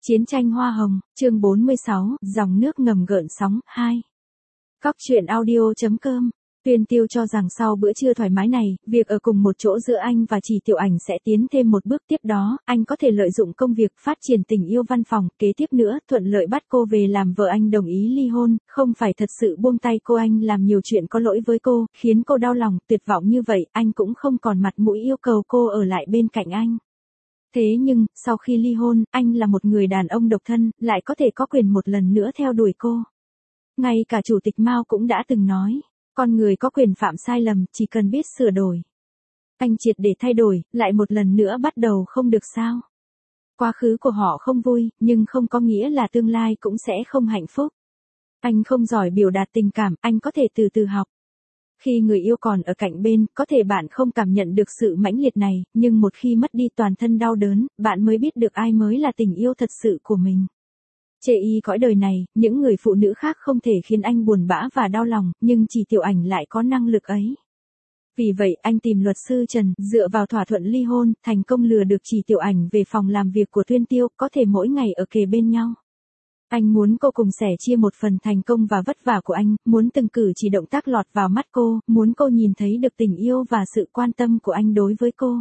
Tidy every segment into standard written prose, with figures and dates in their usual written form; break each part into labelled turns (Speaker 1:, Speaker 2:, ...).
Speaker 1: Chiến tranh hoa hồng, chương 46, dòng nước ngầm gợn sóng, 2. Cóc truyện audio.com. Tuyên Tiêu cho rằng sau bữa trưa thoải mái này, việc ở cùng một chỗ giữa anh và Trì Tiểu Ảnh sẽ tiến thêm một bước, tiếp đó, anh có thể lợi dụng công việc phát triển tình yêu văn phòng, kế tiếp nữa, thuận lợi bắt cô về làm vợ. Anh đồng ý ly hôn, không phải thật sự buông tay cô, anh làm nhiều chuyện có lỗi với cô, khiến cô đau lòng, tuyệt vọng như vậy, anh cũng không còn mặt mũi yêu cầu cô ở lại bên cạnh anh. Thế nhưng, sau khi ly hôn, anh là một người đàn ông độc thân, lại có thể có quyền một lần nữa theo đuổi cô. Ngay cả Chủ tịch Mao cũng đã từng nói, con người có quyền phạm sai lầm, chỉ cần biết sửa đổi. Anh triệt để thay đổi, lại một lần nữa bắt đầu không được sao? Quá khứ của họ không vui, nhưng không có nghĩa là tương lai cũng sẽ không hạnh phúc. Anh không giỏi biểu đạt tình cảm, anh có thể từ từ học. Khi người yêu còn ở cạnh bên, có thể bạn không cảm nhận được sự mãnh liệt này, nhưng một khi mất đi toàn thân đau đớn, bạn mới biết được ai mới là tình yêu thật sự của mình. Chê y cõi đời này, những người phụ nữ khác không thể khiến anh buồn bã và đau lòng, nhưng Trì Tiểu Ảnh lại có năng lực ấy. Vì vậy, anh tìm luật sư Trần, dựa vào thỏa thuận ly hôn, thành công lừa được Trì Tiểu Ảnh về phòng làm việc của Tuyên Tiêu, có thể mỗi ngày ở kề bên nhau. Anh muốn cô cùng sẻ chia một phần thành công và vất vả của anh, muốn từng cử chỉ động tác lọt vào mắt cô, muốn cô nhìn thấy được tình yêu và sự quan tâm của anh đối với cô.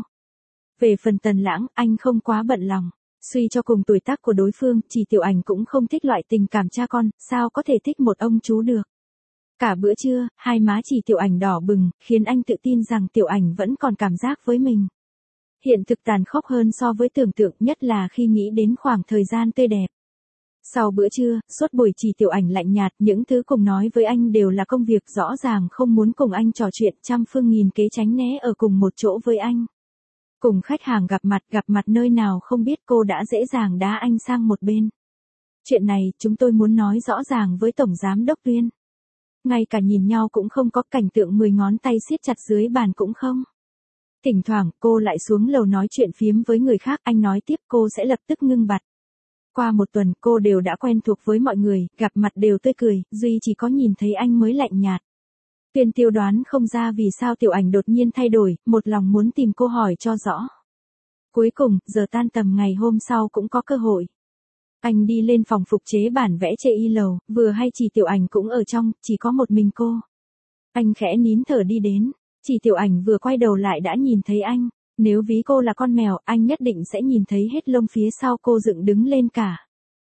Speaker 1: Về phần Tần Lãng, anh không quá bận lòng. Suy cho cùng tuổi tác của đối phương, Trì Tiểu Ảnh cũng không thích loại tình cảm cha con, sao có thể thích một ông chú được. Cả bữa trưa, hai má Trì Tiểu Ảnh đỏ bừng, khiến anh tự tin rằng Tiểu Ảnh vẫn còn cảm giác với mình. Hiện thực tàn khốc hơn so với tưởng tượng, nhất là khi nghĩ đến khoảng thời gian tươi đẹp. Sau bữa trưa, suốt buổi Trì Tiểu Ảnh lạnh nhạt, những thứ cùng nói với anh đều là công việc, rõ ràng không muốn cùng anh trò chuyện, trăm phương nghìn kế tránh né ở cùng một chỗ với anh. Cùng khách hàng gặp mặt nơi nào không biết, cô đã dễ dàng đá anh sang một bên. Chuyện này, chúng tôi muốn nói rõ ràng với Tổng Giám Đốc Tuyên. Ngay cả nhìn nhau cũng không có, cảnh tượng 10 ngón tay siết chặt dưới bàn cũng không. Thỉnh thoảng, cô lại xuống lầu nói chuyện phiếm với người khác, anh nói tiếp cô sẽ lập tức ngưng bặt. Qua một tuần, cô đều đã quen thuộc với mọi người, gặp mặt đều tươi cười, duy chỉ có nhìn thấy anh mới lạnh nhạt. Tuyên Tiêu đoán không ra vì sao Tiểu Ảnh đột nhiên thay đổi, một lòng muốn tìm cô hỏi cho rõ. Cuối cùng, giờ tan tầm ngày hôm sau cũng có cơ hội. Anh đi lên phòng phục chế bản vẽ chê y lầu, vừa hay Trì Tiểu Ảnh cũng ở trong, chỉ có một mình cô. Anh khẽ nín thở đi đến, Trì Tiểu Ảnh vừa quay đầu lại đã nhìn thấy anh. Nếu ví cô là con mèo, anh nhất định sẽ nhìn thấy hết lông phía sau cô dựng đứng lên cả.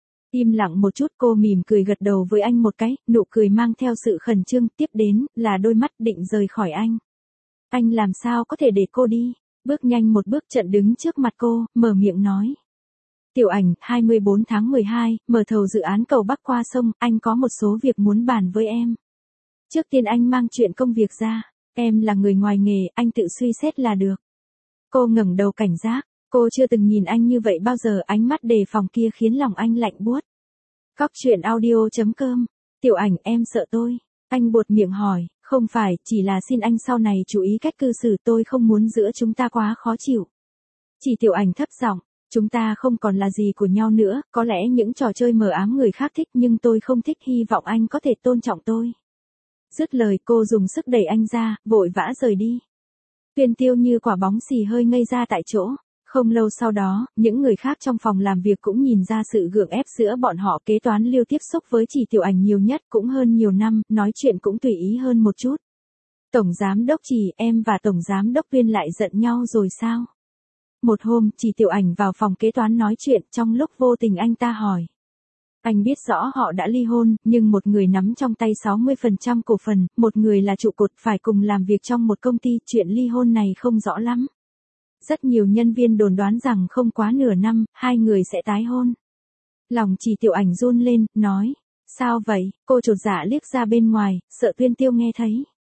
Speaker 1: Im lặng một chút, cô mỉm cười gật đầu với anh một cái, nụ cười mang theo sự khẩn trương, tiếp đến là đôi mắt định rời khỏi anh. Anh làm sao có thể để cô đi, bước nhanh một bước chặn đứng trước mặt cô, mở miệng nói. Tiểu Ảnh, 24 tháng 12, mở thầu dự án cầu Bắc qua sông, anh có một số việc muốn bàn với em. Trước tiên anh mang chuyện công việc ra, em là người ngoài nghề, anh tự suy xét là được. Cô ngẩng đầu cảnh giác, cô chưa từng nhìn anh như vậy bao giờ, ánh mắt đề phòng kia khiến lòng anh lạnh buốt. Cóc truyện audio.com. Tiểu Ảnh, em sợ tôi. Anh buột miệng hỏi, không phải, chỉ là xin anh sau này chú ý cách cư xử, tôi không muốn giữa chúng ta quá khó chịu. Chỉ Tiểu Ảnh thấp giọng, chúng ta không còn là gì của nhau nữa, có lẽ những trò chơi mờ ám người khác thích nhưng tôi không thích, hy vọng anh có thể tôn trọng tôi. Dứt lời, cô dùng sức đẩy anh ra, vội vã rời đi. Tuyên Tiêu như quả bóng xì hơi ngây ra tại chỗ. Không lâu sau đó, những người khác trong phòng làm việc cũng nhìn ra sự gượng ép giữa bọn họ. Kế toán Lưu tiếp xúc với Trì Tiểu Ảnh nhiều nhất, cũng hơn nhiều năm, nói chuyện cũng tùy ý hơn một chút. Tổng Giám Đốc Trì, em và Tổng Giám Đốc Tuyên lại giận nhau rồi sao? Một hôm, Trì Tiểu Ảnh vào phòng kế toán nói chuyện, trong lúc vô tình anh ta hỏi. Anh biết rõ họ đã ly hôn, nhưng một người nắm trong tay 60% cổ phần, một người là trụ cột, phải cùng làm việc trong một công ty, chuyện ly hôn này không rõ lắm. Rất nhiều nhân viên đồn đoán rằng không quá nửa năm, hai người sẽ tái hôn. Lòng Trì Tiểu Ảnh run lên, nói, sao vậy? Cô chột dạ liếc ra bên ngoài, sợ Tuyên Tiêu nghe thấy.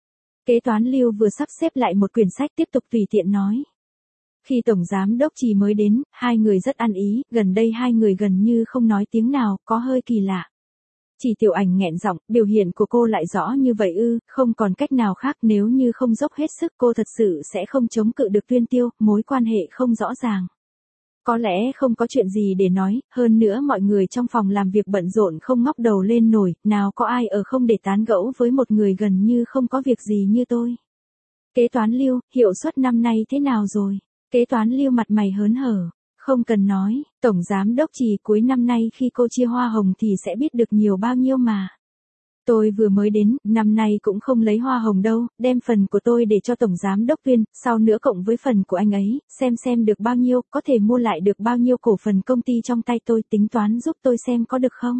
Speaker 1: Kế toán Lưu vừa sắp xếp lại một quyển sách, tiếp tục tùy tiện nói. Khi Tổng Giám Đốc Trì mới đến, hai người rất ăn ý, gần đây hai người gần như không nói tiếng nào, có hơi kỳ lạ. Trì Tiểu Ảnh nghẹn giọng, biểu hiện của cô lại rõ như vậy ư, không còn cách nào khác, nếu như không dốc hết sức cô thật sự sẽ không chống cự được Tuyên Tiêu, mối quan hệ không rõ ràng. Có lẽ không có chuyện gì để nói, hơn nữa mọi người trong phòng làm việc bận rộn không ngóc đầu lên nổi, nào có ai ở không để tán gẫu với một người gần như không có việc gì như tôi. Kế toán Lưu, hiệu suất năm nay thế nào rồi? Kế toán Lưu mặt mày hớn hở. Không cần nói, Tổng Giám Đốc Trì cuối năm nay khi cô chia hoa hồng thì sẽ biết được nhiều bao nhiêu mà. Tôi vừa mới đến, năm nay cũng không lấy hoa hồng đâu, đem phần của tôi để cho Tổng Giám Đốc Tuyên, sau nữa cộng với phần của anh ấy, xem được bao nhiêu, có thể mua lại được bao nhiêu cổ phần công ty trong tay tôi, tính toán giúp tôi xem có được không.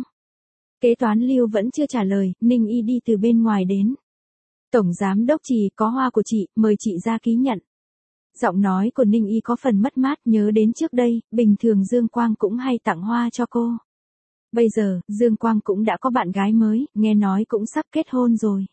Speaker 1: Kế toán Lưu vẫn chưa trả lời, Ninh Y đi từ bên ngoài đến. Tổng Giám Đốc Trì, có hoa của chị, mời chị ra ký nhận. Giọng nói của Ninh Y có phần mất mát, nhớ đến trước đây, bình thường Dương Quang cũng hay tặng hoa cho cô. Bây giờ, Dương Quang cũng đã có bạn gái mới, nghe nói cũng sắp kết hôn rồi.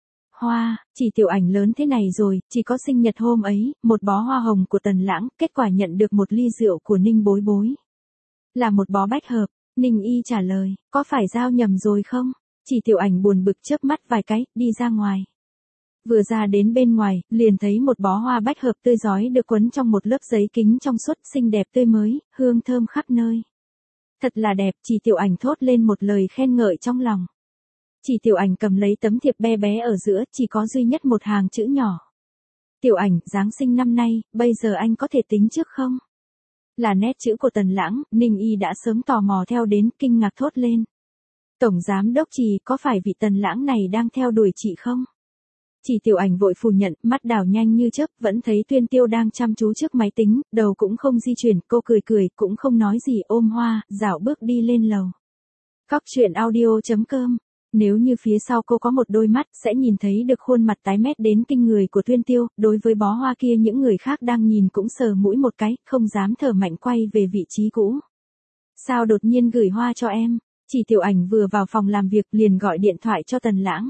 Speaker 1: Hoa, chỉ Tiểu Ảnh lớn thế này rồi, chỉ có sinh nhật hôm ấy, một bó hoa hồng của Tần Lãng, kết quả nhận được một ly rượu của Ninh Bối Bối. Là một bó bách hợp, Ninh Y trả lời, có phải giao nhầm rồi không? Chỉ Tiểu Ảnh buồn bực chớp mắt vài cái, đi ra ngoài. Vừa ra đến bên ngoài, liền thấy một bó hoa bách hợp tươi rói được quấn trong một lớp giấy kính trong suốt, xinh đẹp tươi mới, hương thơm khắp nơi. Thật là đẹp, Chỉ Tiểu Ảnh thốt lên một lời khen ngợi trong lòng. Chỉ Tiểu Ảnh cầm lấy tấm thiệp bé bé ở giữa, chỉ có duy nhất một hàng chữ nhỏ. Tiểu Ảnh, Giáng sinh năm nay, bây giờ anh có thể tính trước không? Là nét chữ của Tần Lãng, Ninh Y đã sớm tò mò theo đến, kinh ngạc thốt lên. Tổng Giám Đốc Trì, có phải vị Tần Lãng này đang theo đuổi chị không? Chỉ Tiểu Ảnh vội phủ nhận, mắt đảo nhanh như chớp, vẫn thấy Tuyên Tiêu đang chăm chú trước máy tính, đầu cũng không di chuyển, cô cười, cũng không nói gì, ôm hoa, dạo bước đi lên lầu. Cóc truyện audio.com. Nếu như phía sau cô có một đôi mắt, sẽ nhìn thấy được khuôn mặt tái mét đến kinh người của Tuyên Tiêu, đối với bó hoa kia những người khác đang nhìn cũng sờ mũi một cái, không dám thở mạnh quay về vị trí cũ. Sao đột nhiên gửi hoa cho em? Chỉ Tiểu Ảnh vừa vào phòng làm việc liền gọi điện thoại cho Tần Lãng.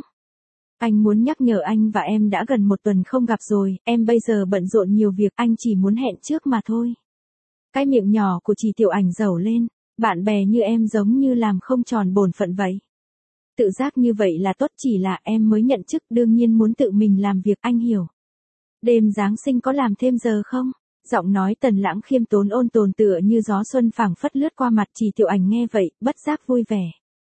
Speaker 1: Anh muốn nhắc nhở anh và em đã gần một tuần không gặp rồi, em bây giờ bận rộn nhiều việc, anh chỉ muốn hẹn trước mà thôi. Cái miệng nhỏ của Chỉ Tiểu Ảnh rầu lên, bạn bè như em giống như làm không tròn bổn phận vậy. Tự giác như vậy là tốt, chỉ là em mới nhận chức, đương nhiên muốn tự mình làm việc, anh hiểu. Đêm Giáng sinh có làm thêm giờ không? Giọng nói Tần Lãng khiêm tốn ôn tồn tựa như gió xuân phảng phất lướt qua mặt. Chỉ Tiểu Ảnh nghe vậy, bất giác vui vẻ.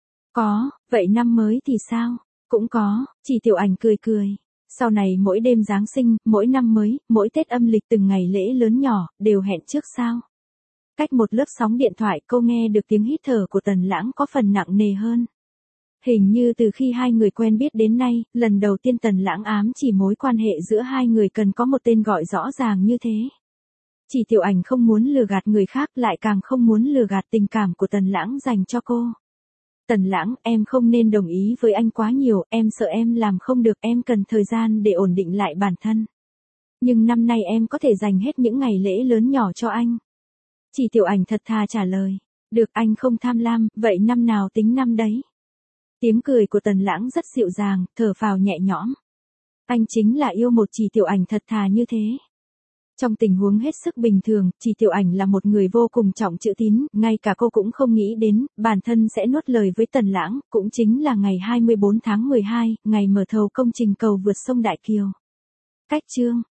Speaker 1: Có, vậy năm mới thì sao? Cũng có, Chỉ Tiểu Ảnh cười. Sau này mỗi đêm Giáng sinh, mỗi năm mới, mỗi Tết âm lịch từng ngày lễ lớn nhỏ, đều hẹn trước sao? Cách một lớp sóng điện thoại cô nghe được tiếng hít thở của Tần Lãng có phần nặng nề hơn. Hình như từ khi hai người quen biết đến nay, lần đầu tiên Tần Lãng ám chỉ mối quan hệ giữa hai người cần có một tên gọi rõ ràng như thế. Chỉ Tiểu Ảnh không muốn lừa gạt người khác, lại càng không muốn lừa gạt tình cảm của Tần Lãng dành cho cô. Tần Lãng, em không nên đồng ý với anh quá nhiều, em sợ em làm không được, em cần thời gian để ổn định lại bản thân. Nhưng năm nay em có thể dành hết những ngày lễ lớn nhỏ cho anh. Chỉ Tiểu Ảnh thật thà trả lời. Được, anh không tham lam, vậy năm nào tính năm đấy. Tiếng cười của Tần Lãng rất dịu dàng, thở phào nhẹ nhõm. Anh chính là yêu một Chỉ Tiểu Ảnh thật thà như thế. Trong tình huống hết sức bình thường, Chỉ Tiểu Ảnh là một người vô cùng trọng chữ tín, ngay cả cô cũng không nghĩ đến, bản thân sẽ nuốt lời với Tần Lãng, cũng chính là ngày 24 tháng 12, ngày mở thầu công trình cầu vượt sông Đại Kiều. Cách chương